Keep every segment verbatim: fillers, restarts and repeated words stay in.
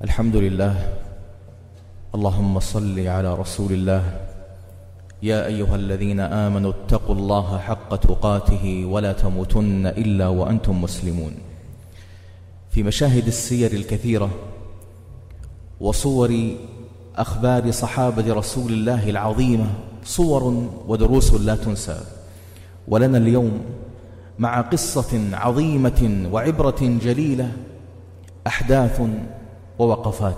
الحمد لله. اللهم صل على رسول الله. يا أيها الذين آمنوا اتقوا الله حق تقاته ولا تموتن إلا وأنتم مسلمون. في مشاهد السير الكثيرة وصور أخبار صحابة رسول الله العظيمة صور ودروس لا تنسى، ولنا اليوم مع قصة عظيمة وعبرة جليلة أحداث ووقفات.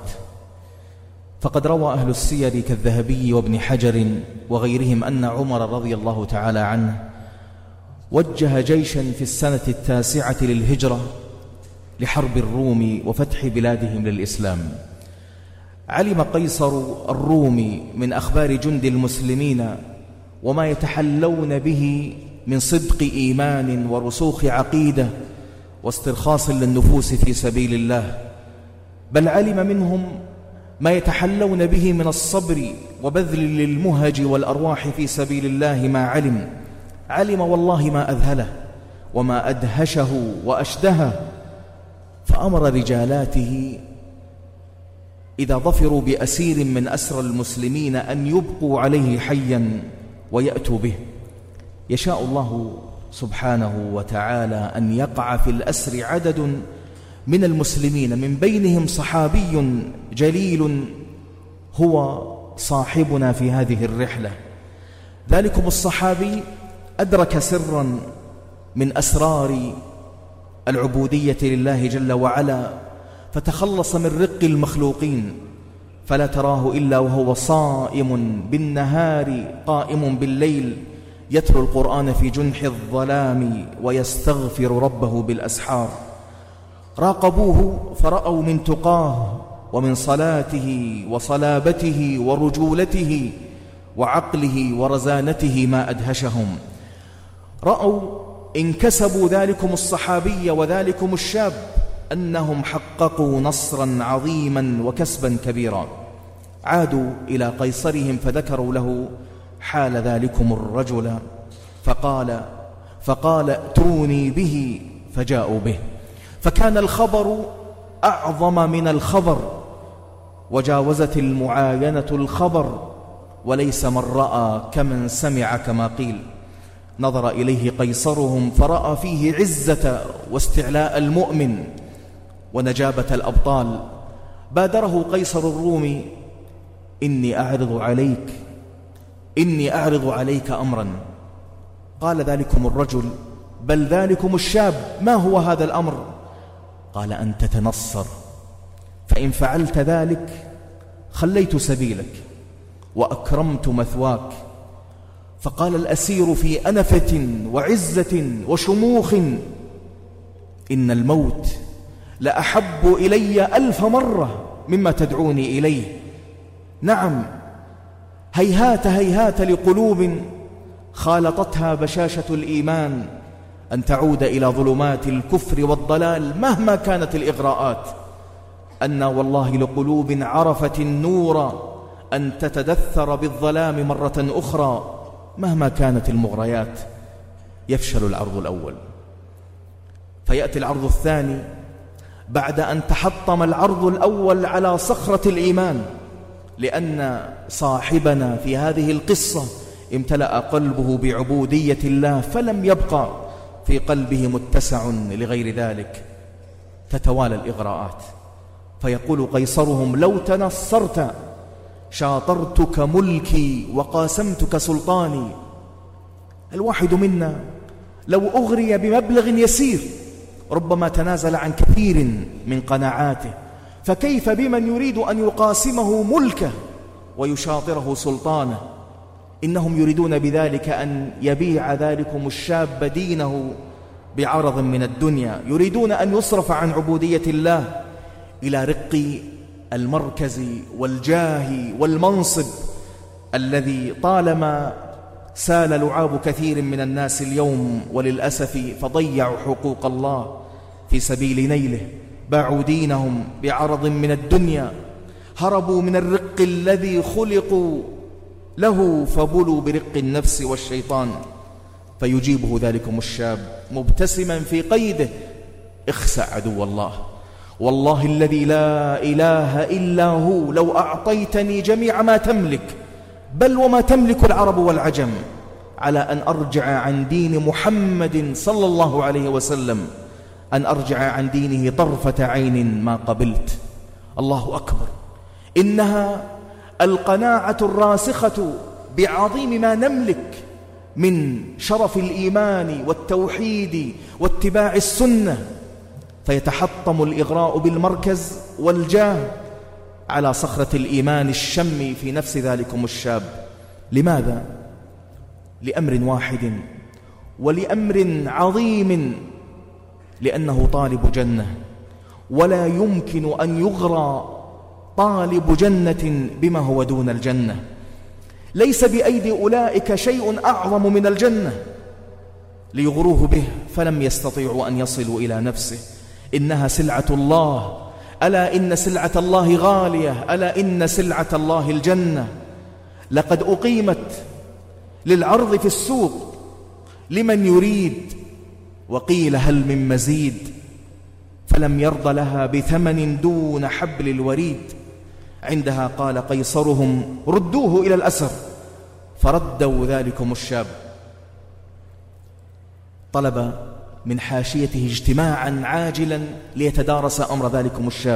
فقد روى أهل السير كالذهبي وابن حجر وغيرهم أن عمر رضي الله تعالى عنه وجه جيشا في السنة التاسعة للهجرة لحرب الروم وفتح بلادهم للإسلام. علم قيصر الروم من أخبار جند المسلمين وما يتحلون به من صدق إيمان ورسوخ عقيدة واسترخاص للنفوس في سبيل الله، بل علم منهم ما يتحلون به من الصبر وبذل للمهج والأرواح في سبيل الله. ما علم علم والله ما أذهله وما أدهشه وأشدهه، فأمر رجالاته إذا ظفروا بأسير من أسرى المسلمين أن يبقوا عليه حيا ويأتوا به. يشاء الله سبحانه وتعالى أن يقع في الأسر عدد من المسلمين، من بينهم صحابي جليل هو صاحبنا في هذه الرحلة. ذلكم الصحابي أدرك سرا من أسرار العبودية لله جل وعلا، فتخلص من رق المخلوقين، فلا تراه إلا وهو صائم بالنهار قائم بالليل، يتلو القرآن في جنح الظلام ويستغفر ربه بالأسحار. راقبوه فرأوا من تقاه ومن صلاته وصلابته ورجولته وعقله ورزانته ما أدهشهم. رأوا انكسبوا ذلكم الصحابي وذلكم الشاب أنهم حققوا نصرا عظيما وكسبا كبيرا. عادوا إلى قيصرهم فذكروا له حال ذلكم الرجل، فقال فقال ائتوني به، فجاءوا به، فكان الخبر أعظم من الخبر، وجاوزت المعاينة الخبر، وليس من رأى كمن سمع كما قيل. نظر إليه قيصرهم فرأى فيه عزة واستعلاء المؤمن ونجابة الأبطال. بادره قيصر الروم: إني أعرض عليك إني أعرض عليك أمرا. قال ذلكم الرجل: بل ذلكم الشاب، ما هو هذا الأمر؟ قال: أن تتنصر، فإن فعلت ذلك خليت سبيلك وأكرمت مثواك. فقال الأسير في أنفة وعزة وشموخ: إن الموت لأحب إلي ألف مرة مما تدعوني إليه. نعم، هيهات هيهات لقلوب خالطتها بشاشة الإيمان أن تعود إلى ظلمات الكفر والضلال مهما كانت الإغراءات. أن والله لقلوب عرفت النور أن تتدثر بالظلام مرة أخرى مهما كانت المغريات. يفشل العرض الأول، فيأتي العرض الثاني بعد أن تحطم العرض الأول على صخرة الإيمان، لأن صاحبنا في هذه القصة امتلأ قلبه بعبودية الله، فلم يبقى في قلبه متسع لغير ذلك. تتوالى الإغراءات، فيقول قيصرهم: لو تنصرت شاطرتك ملكي وقاسمتك سلطاني. الواحد منا لو أغري بمبلغ يسير ربما تنازل عن كثير من قناعاته، فكيف بمن يريد أن يقاسمه ملكه ويشاطره سلطانه؟ إنهم يريدون بذلك أن يبيع ذلكم الشاب دينه بعرض من الدنيا، يريدون أن يصرف عن عبودية الله إلى رق المركز والجاه والمنصب الذي طالما سال لعاب كثير من الناس اليوم وللأسف، فضيعوا حقوق الله في سبيل نيله، باعوا دينهم بعرض من الدنيا، هربوا من الرق الذي خلقوا له فبلوا برق النفس والشيطان. فيجيبه ذلكم الشاب مبتسما في قيده: اخسأ عدو الله، والله الذي لا إله إلا هو لو أعطيتني جميع ما تملك بل وما تملك العرب والعجم على أن أرجع عن دين محمد صلى الله عليه وسلم، أن أرجع عن دينه طرفة عين ما قبلت. الله أكبر. إنها القناعة الراسخة بعظيم ما نملك من شرف الإيمان والتوحيد واتباع السنة، فيتحطم الإغراء بالمركز والجاه على صخرة الإيمان الشم في نفس ذلكم الشاب. لماذا؟ لأمر واحد ولأمر عظيم، لأنه طالب جنة، ولا يمكن أن يغرى طالب جنة بما هو دون الجنة. ليس بأيدي أولئك شيء أعظم من الجنة ليغروه به، فلم يستطيعوا أن يصلوا إلى نفسه. إنها سلعة الله، ألا إن سلعة الله غالية، ألا إن سلعة الله الجنة. لقد أقيمت للعرض في السوق لمن يريد، وقيل هل من مزيد، فلم يرض لها بثمن دون حبل الوريد. عندها قال قيصرهم ردوه إلى الأسر، فردوا ذلكم الشاب. طلب من حاشيته اجتماعا عاجلا ليتدارس أمر ذلكم الشاب،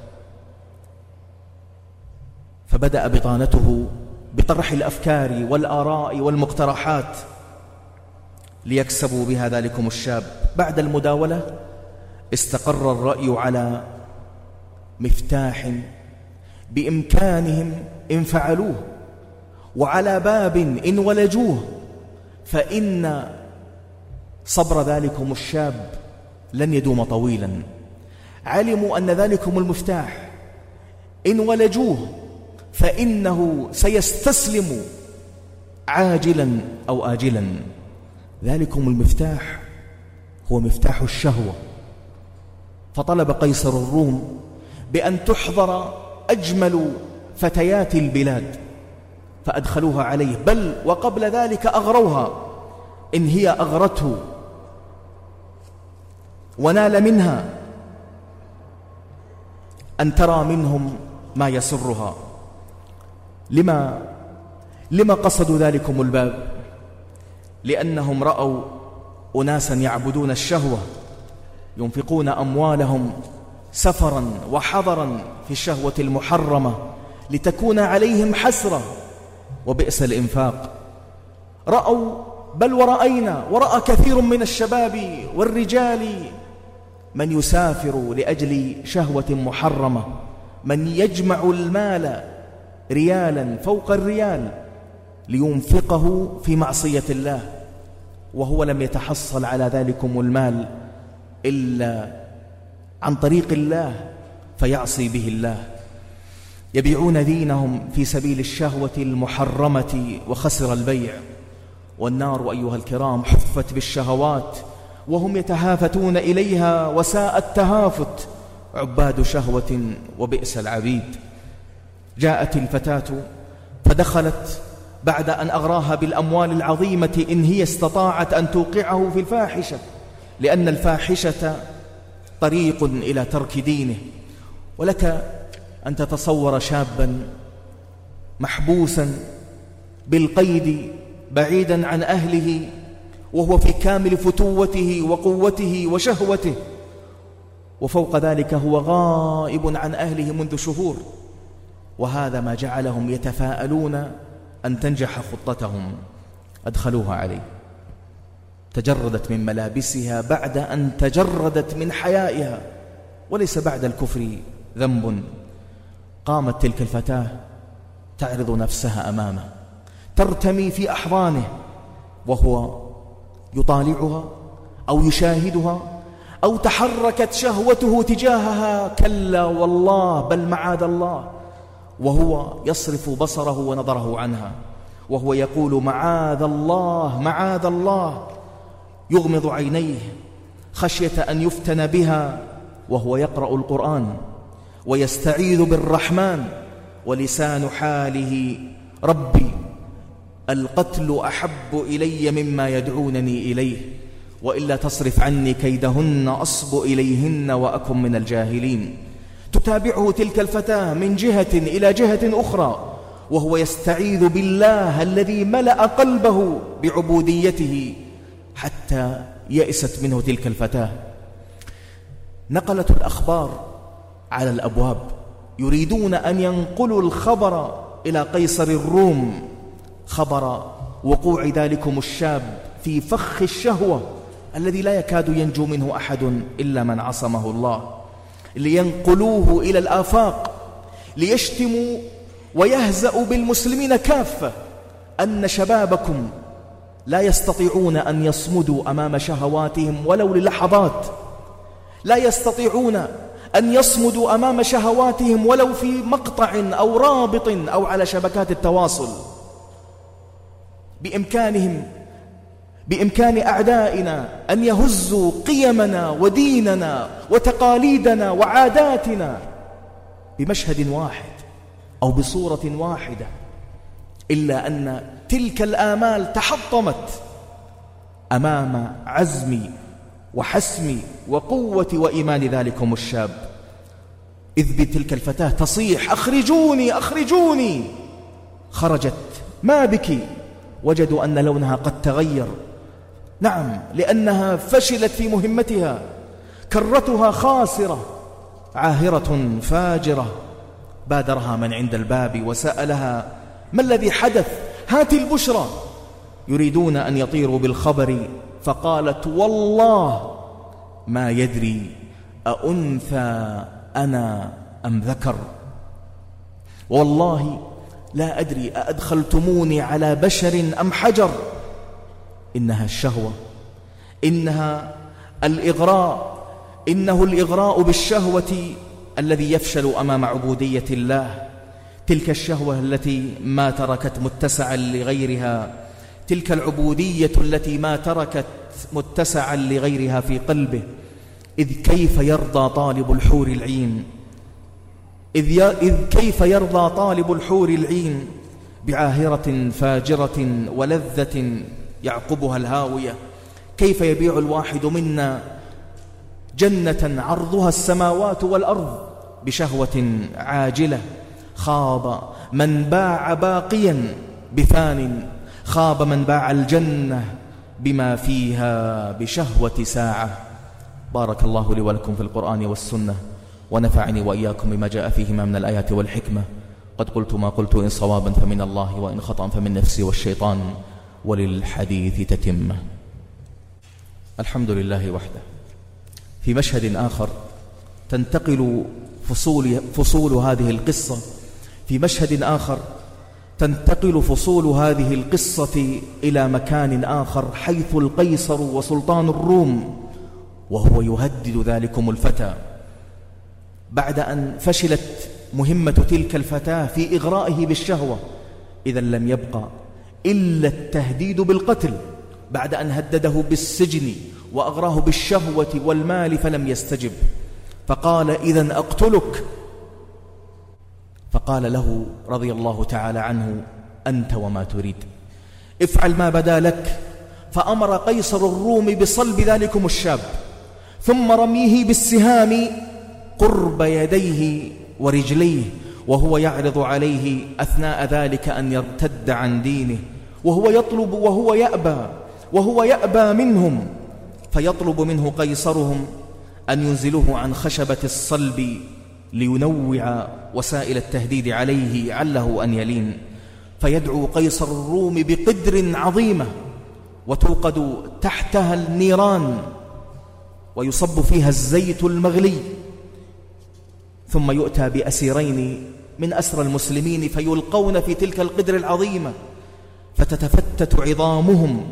فبدأ بطانته بطرح الأفكار والآراء والمقترحات ليكسبوا بها ذلكم الشاب. بعد المداولة استقر الرأي على مفتاح بإمكانهم إن فعلوه، وعلى باب إن ولجوه، فإن صبر ذلكم الشاب لن يدوم طويلا. علموا أن ذلكم المفتاح إن ولجوه فإنه سيستسلم عاجلا أو آجلا. ذلكم المفتاح هو مفتاح الشهوة. فطلب قيصر الروم بأن تحضر أجمل فتيات البلاد فأدخلوها عليه، بل وقبل ذلك أغروها إن هي أغرته ونال منها أن ترى منهم ما يسرها. لما لما قصدوا ذلكم الباب؟ لأنهم رأوا أناسا يعبدون الشهوة، ينفقون أموالهم سفرا وحضرا في الشهوة المحرمة لتكون عليهم حسرة، وبئس الإنفاق. رأوا بل ورأينا ورأى كثير من الشباب والرجال من يسافر لأجل شهوة محرمة، من يجمع المال ريالا فوق الريال لينفقه في معصية الله، وهو لم يتحصل على ذلكم المال إلا عن طريق الله فيعصي به الله. يبيعون دينهم في سبيل الشهوة المحرمة وخسر البيع. والنار أيها الكرام حفت بالشهوات وهم يتهافتون إليها، وساء التهافت، عباد شهوة وبئس العبيد. جاءت الفتاة فدخلت بعد أن أغراها بالأموال العظيمة إن هي استطاعت أن توقعه في الفاحشة، لأن الفاحشة طريق إلى ترك دينه. ولك أن تتصور شابا محبوسا بالقيد بعيدا عن أهله وهو في كامل فتوته وقوته وشهوته، وفوق ذلك هو غائب عن أهله منذ شهور. وهذا ما جعلهم يتفاءلون أن تنجح خطتهم. أدخلوها عليه، تجردت من ملابسها بعد أن تجردت من حيائها، وليس بعد الكفر ذنب. قامت تلك الفتاة تعرض نفسها أمامه، ترتمي في أحضانه وهو يطالعها أو يشاهدها، أو تحركت شهوته تجاهها، كلا والله بل معاذ الله، وهو يصرف بصره ونظره عنها وهو يقول معاذ الله معاذ الله، يغمض عينيه خشية أن يفتن بها وهو يقرأ القرآن ويستعيذ بالرحمن، ولسان حاله ربي القتل أحب إلي مما يدعونني إليه، وإلا تصرف عني كيدهن أصب إليهن وأكن من الجاهلين. تتابعه تلك الفتاة من جهة إلى جهة أخرى وهو يستعيذ بالله الذي ملأ قلبه بعبوديته حتى يئست منه تلك الفتاة. نقلت الأخبار على الأبواب يريدون أن ينقلوا الخبر إلى قيصر الروم، خبر وقوع ذلكم الشاب في فخ الشهوة الذي لا يكاد ينجو منه أحد إلا من عصمه الله، لينقلوه إلى الآفاق ليشتموا ويهزأوا بالمسلمين كافة أن شبابكم لا يستطيعون أن يصمدوا أمام شهواتهم ولو للحظات، لا يستطيعون أن يصمدوا أمام شهواتهم ولو في مقطع أو رابط أو على شبكات التواصل. بإمكانهم بإمكان أعدائنا أن يهزوا قيمنا وديننا وتقاليدنا وعاداتنا بمشهد واحد أو بصورة واحدة، إلا أن تلك الآمال تحطمت أمام عزم وحسم وقوة وإيمان ذلكم الشاب، إذ بتلك الفتاة تصيح: أخرجوني أخرجوني. خرجت ما بكي، وجدوا أن لونها قد تغير، نعم، لأنها فشلت في مهمتها، كرتها خاسرة عاهرة فاجرة. بادرها من عند الباب وسألها: ما الذي حدث؟ هات البشرى. يريدون أن يطيروا بالخبر، فقالت: والله ما يدري أأنثى أنا أم ذكر، والله لا أدري أأدخلتموني على بشر أم حجر. إنها الشهوة، إنها الإغراء، إنه الإغراء بالشهوة الذي يفشل أمام عبودية الله. تلك الشهوة التي ما تركت متسعا لغيرها، تلك العبودية التي ما تركت متسعا لغيرها في قلبه. إذ كيف يرضى طالب الحور العين إذ, إذ كيف يرضى طالب الحور العين بعاهرة فاجرة ولذة يعقبها الهاوية؟ كيف يبيع الواحد منا جنة عرضها السماوات والأرض بشهوة عاجلة؟ خاب من باع باقيا بفان، خاب من باع الجنة بما فيها بشهوة ساعة. بارك الله لي ولكم في القرآن والسنة، ونفعني وإياكم بما جاء فيهما من الآيات والحكمة. قد قلت ما قلت، إن صوابا فمن الله وإن خطأ فمن نفسي والشيطان، وللحديث تتمة. الحمد لله وحده. في مشهد آخر تنتقل فصول, فصول هذه القصة في مشهد آخر تنتقل فصول هذه القصة إلى مكان آخر، حيث القيصر وسلطان الروم وهو يهدد ذلكم الفتى بعد أن فشلت مهمة تلك الفتاة في إغرائه بالشهوة. إذا لم يبقى إلا التهديد بالقتل بعد أن هدده بالسجن وأغراه بالشهوة والمال فلم يستجب، فقال: إذن أقتلك. فقال له رضي الله تعالى عنه: أنت وما تريد، افعل ما بدا لك. فأمر قيصر الروم بصلب ذلكم الشاب، ثم رميه بالسهام قرب يديه ورجليه، وهو يعرض عليه أثناء ذلك أن يرتد عن دينه، وهو يطلب وهو يأبى وهو يأبى منهم، فيطلب منه قيصرهم أن ينزلوه عن خشبة الصلب لينوع وسائل التهديد عليه عله أن يلين. فيدعو قيصر الروم بقدر عظيمة وتوقد تحتها النيران ويصب فيها الزيت المغلي، ثم يؤتى بأسيرين من أسرى المسلمين فيلقون في تلك القدر العظيمة، فتتفتت عظامهم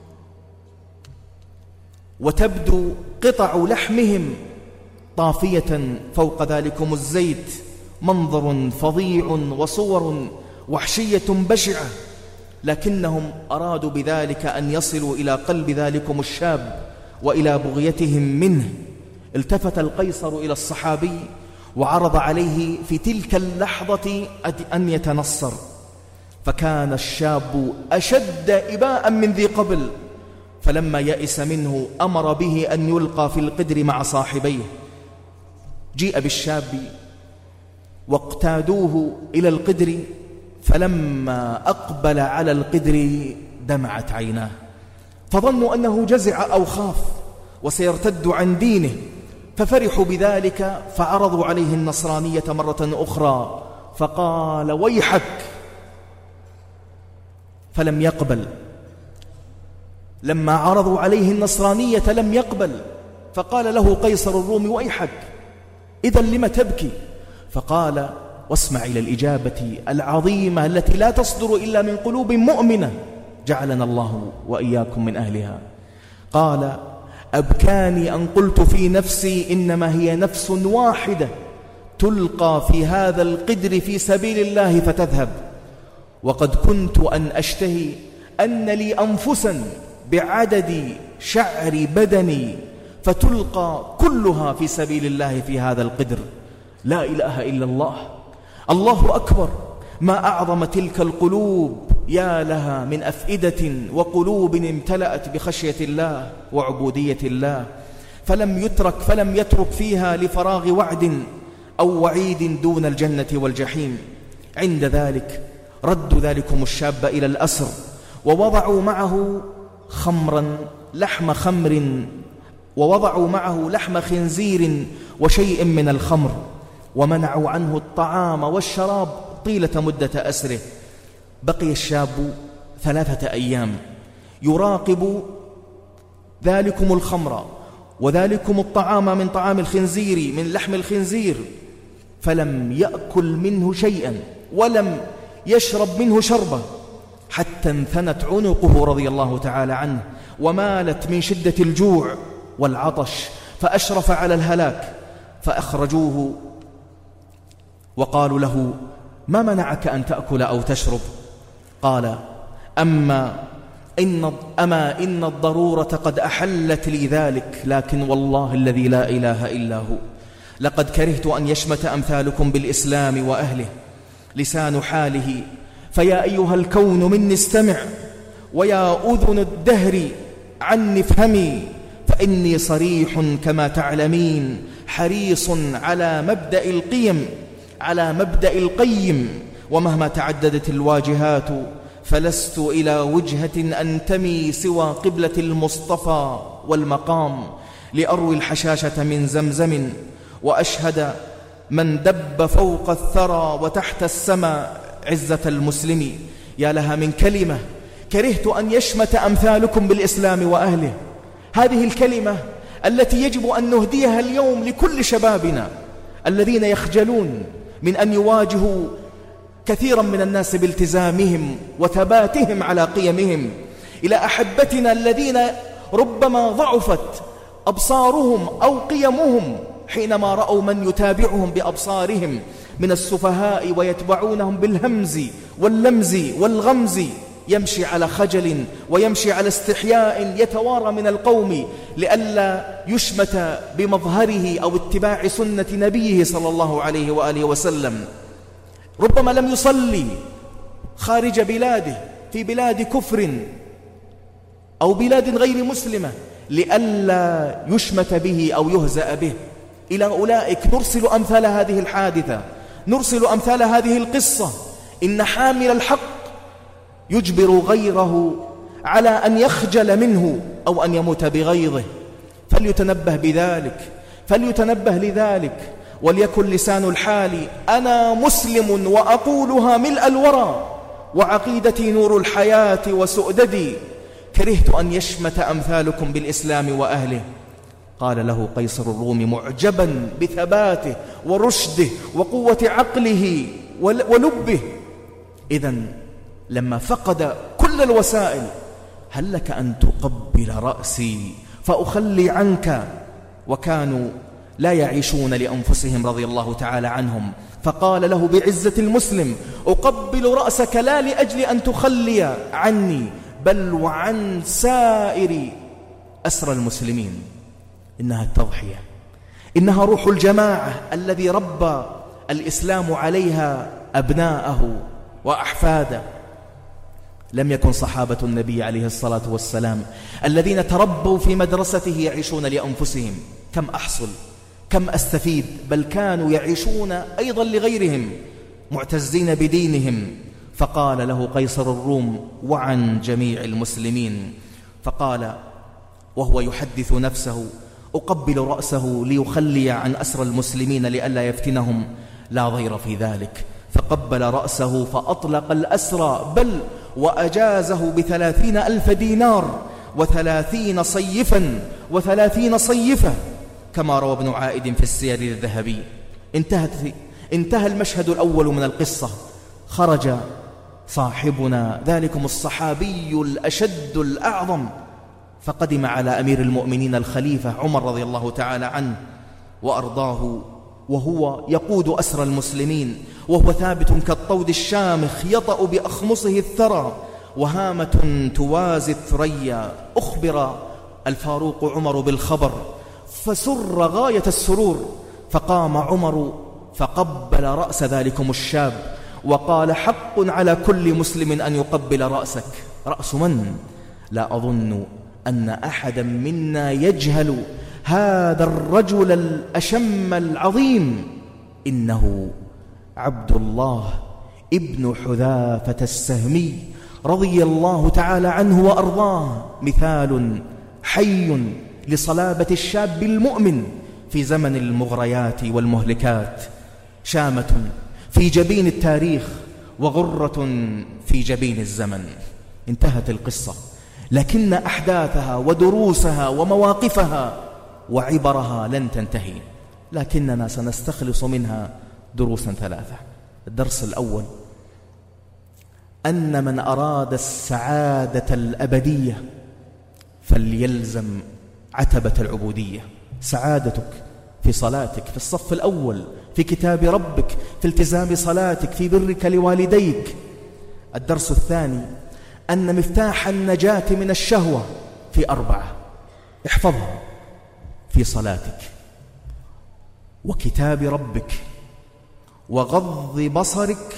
وتبدو قطع لحمهم طافية فوق ذلكم الزيت. منظر فظيع وصور وحشية بشعة، لكنهم أرادوا بذلك أن يصلوا إلى قلب ذلكم الشاب وإلى بغيتهم منه. التفت القيصر إلى الصحابي وعرض عليه في تلك اللحظة أن يتنصر، فكان الشاب أشد إباء من ذي قبل، فلما يئس منه أمر به أن يلقى في القدر مع صاحبيه. جيء بالشاب واقتادوه إلى القدر، فلما أقبل على القدر دمعت عيناه، فظنوا أنه جزع أو خاف وسيرتد عن دينه، ففرحوا بذلك فعرضوا عليه النصرانية مرة أخرى، فقال ويحك، فلم يقبل. لما عرضوا عليه النصرانية لم يقبل، فقال له قيصر الروم ويحك، إذن لم تبكي؟ فقال واسمع إلى الإجابة العظيمة التي لا تصدر إلا من قلوب مؤمنة جعلنا الله وإياكم من أهلها. قال أبكاني أن قلت في نفسي إنما هي نفس واحدة تلقى في هذا القدر في سبيل الله فتذهب، وقد كنت أن أشتهي أن لي أنفسا بعدد شعر بدني فتلقى كلها في سبيل الله في هذا القدر. لا إله إلا الله، الله أكبر، ما أعظم تلك القلوب، يا لها من أفئدة وقلوب امتلأت بخشية الله وعبودية الله، فلم يترك فلم يترك فيها لفراغ وعد أو وعيد دون الجنة والجحيم. عند ذلك ردوا ذلكم الشاب إلى الأسر، ووضعوا معه خمرا لحم خمر ووضعوا معه لحم خنزير وشيء من الخمر، ومنعوا عنه الطعام والشراب طيلة مدة أسره. بقي الشاب ثلاثة أيام يراقب ذلكم الخمر وذلكم الطعام من طعام الخنزير من لحم الخنزير، فلم يأكل منه شيئا ولم يشرب منه شربة، حتى انثنت عنقه رضي الله تعالى عنه ومالت من شدة الجوع والعطش، فأشرف على الهلاك. فأخرجوه وقالوا له ما منعك أن تأكل أو تشرب؟ قال أما إن, أما إن الضرورة قد أحلت لي ذلك، لكن والله الذي لا إله إلا هو لقد كرهت أن يشمت أمثالكم بالإسلام وأهله لسان حاله، فيا أيها الكون مني استمع، ويا أذن الدهر عني افهمي، فإني صريح كما تعلمين حريص على مبدأ القيم على مبدأ القيم، ومهما تعددت الواجهات فلست إلى وجهة أنتمي سوى قبلة المصطفى والمقام، لأروي الحشاشة من زمزم وأشهد من دب فوق الثرى وتحت السماء عزة المسلم. يا لها من كلمة كرهت أن يشمت أمثالكم بالإسلام وأهله، هذه الكلمة التي يجب أن نهديها اليوم لكل شبابنا الذين يخجلون من أن يواجهوا كثيرا من الناس بالتزامهم وثباتهم على قيمهم، إلى أحبتنا الذين ربما ضعفت أبصارهم أو قيمهم حينما رأوا من يتابعهم بأبصارهم من السفهاء ويتبعونهم بالهمز واللمز والغمز، يمشي على خجل ويمشي على استحياء يتوارى من القوم لئلا يشمت بمظهره أو اتباع سنة نبيه صلى الله عليه وآله وسلم. ربما لم يصلي خارج بلاده في بلاد كفر أو بلاد غير مسلمة لئلا يشمت به أو يهزأ به. إلى أولئك نرسل أمثال هذه الحادثة، نرسل أمثال هذه القصة. إن حامل الحق يجبر غيره على أن يخجل منه أو أن يموت بغيظه، فليتنبه بذلك فليتنبه لذلك وليكن لسان الحال أنا مسلم وأقولها ملء الورى، وعقيدتي نور الحياة وسؤددي، كرهت أن يشمت أمثالكم بالإسلام وأهله. قال له قيصر الروم معجبا بثباته ورشده وقوة عقله ولبه: إذن لما فقد كل الوسائل هل لك أن تقبل رأسي فأخلي عنك؟ وكانوا لا يعيشون لأنفسهم رضي الله تعالى عنهم، فقال له بعزة المسلم: أقبل رأسك لا لأجل أن تخلي عني بل وعن سائر أسرى المسلمين. إنها التضحية، إنها روح الجماعة الذي ربى الإسلام عليها أبناءه وأحفاده. لم يكن صحابة النبي عليه الصلاة والسلام الذين تربوا في مدرسته يعيشون لأنفسهم. كم أحصل كم أستفيد؟ بل كانوا يعيشون أيضا لغيرهم معتزين بدينهم. فقال له قيصر الروم وعن جميع المسلمين، فقال وهو يحدث نفسه: أقبل رأسه ليخلي عن أسر المسلمين لئلا يفتنهم؟ لا ضير في ذلك. فقبل رأسه فأطلق الأسرى، بل وأجازه بثلاثين ألف دينار وثلاثين صيفا وثلاثين صيفة، كما روى ابن عائد في السير الذهبي. انتهت انتهى المشهد الأول من القصة. خرج صاحبنا ذلكم الصحابي الأشد الأعظم، فقدم على أمير المؤمنين الخليفة عمر رضي الله تعالى عنه وأرضاه، وهو يقود أسر المسلمين، وهو ثابت كالطود الشامخ يطأ بأخمصه الثرى، وهامة توازي الثريا. أخبر الفاروق عمر بالخبر فسر غاية السرور، فقام عمر فقبل رأس ذلكم الشاب وقال: حق على كل مسلم أن يقبل رأسك. رأس من؟ لا أظن أن أحدا منا يجهل هذا الرجل الأشم العظيم، إنه عبد الله ابن حذافة السهمي رضي الله تعالى عنه وأرضاه، مثال حي لصلابة الشاب المؤمن في زمن المغريات والمهلكات، شامة في جبين التاريخ وغرة في جبين الزمن. انتهت القصة، لكن أحداثها ودروسها ومواقفها وعبرها لن تنتهي، لكننا سنستخلص منها دروسا ثلاثة. الدرس الأول: أن من أراد السعادة الأبدية فليلزم عتبة العبودية. سعادتك في صلاتك في الصف الأول، في كتاب ربك، في التزام صلاتك، في برك لوالديك. الدرس الثاني: أن مفتاح النجاة من الشهوة في أربعة، احفظها: في صلاتك، وكتاب ربك، وغض بصرك،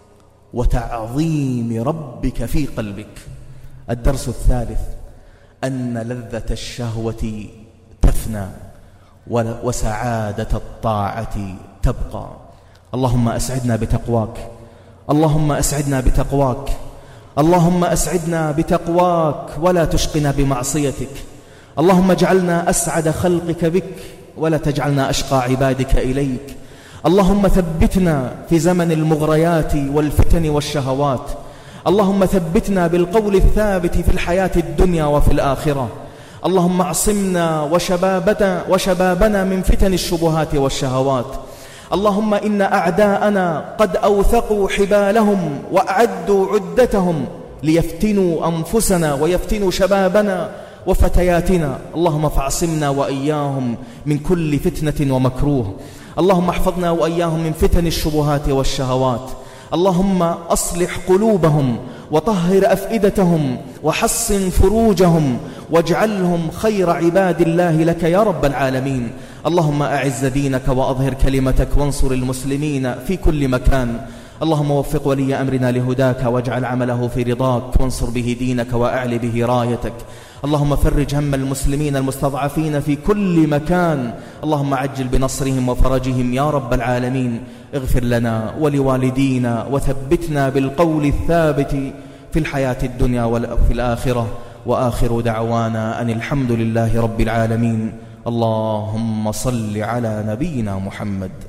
وتعظيم ربك في قلبك. الدرس الثالث: أن لذة الشهوة تفنى وسعادة الطاعة تبقى. اللهم أسعدنا بتقواك، اللهم أسعدنا بتقواك، اللهم أسعدنا بتقواك ولا تشقنا بمعصيتك. اللهم اجعلنا أسعد خلقك بك ولا تجعلنا أشقى عبادك إليك. اللهم ثبتنا في زمن المغريات والفتن والشهوات. اللهم ثبتنا بالقول الثابت في الحياة الدنيا وفي الآخرة. اللهم اعصمنا وشبابنا, وشبابنا من فتن الشبهات والشهوات. اللهم إن أعداءنا قد أوثقوا حبالهم وأعدوا عدتهم ليفتنوا أنفسنا ويفتنوا شبابنا وفتياتنا. اللهم فاعصمنا وإياهم من كل فتنة ومكروه. اللهم احفظنا وإياهم من فتن الشبهات والشهوات. اللهم أصلح قلوبهم وطهر أفئدتهم وحصن فروجهم واجعلهم خير عباد الله لك يا رب العالمين. اللهم أعز دينك وأظهر كلمتك وانصر المسلمين في كل مكان. اللهم وفق ولي أمرنا لهداك واجعل عمله في رضاك وانصر به دينك وأعل به رايتك. اللهم فرج هم المسلمين المستضعفين في كل مكان. اللهم عجل بنصرهم وفرجهم يا رب العالمين. اغفر لنا ولوالدينا وثبتنا بالقول الثابت في الحياة الدنيا وفي الآخرة. وآخر دعوانا أن الحمد لله رب العالمين. اللهم صل على نبينا محمد.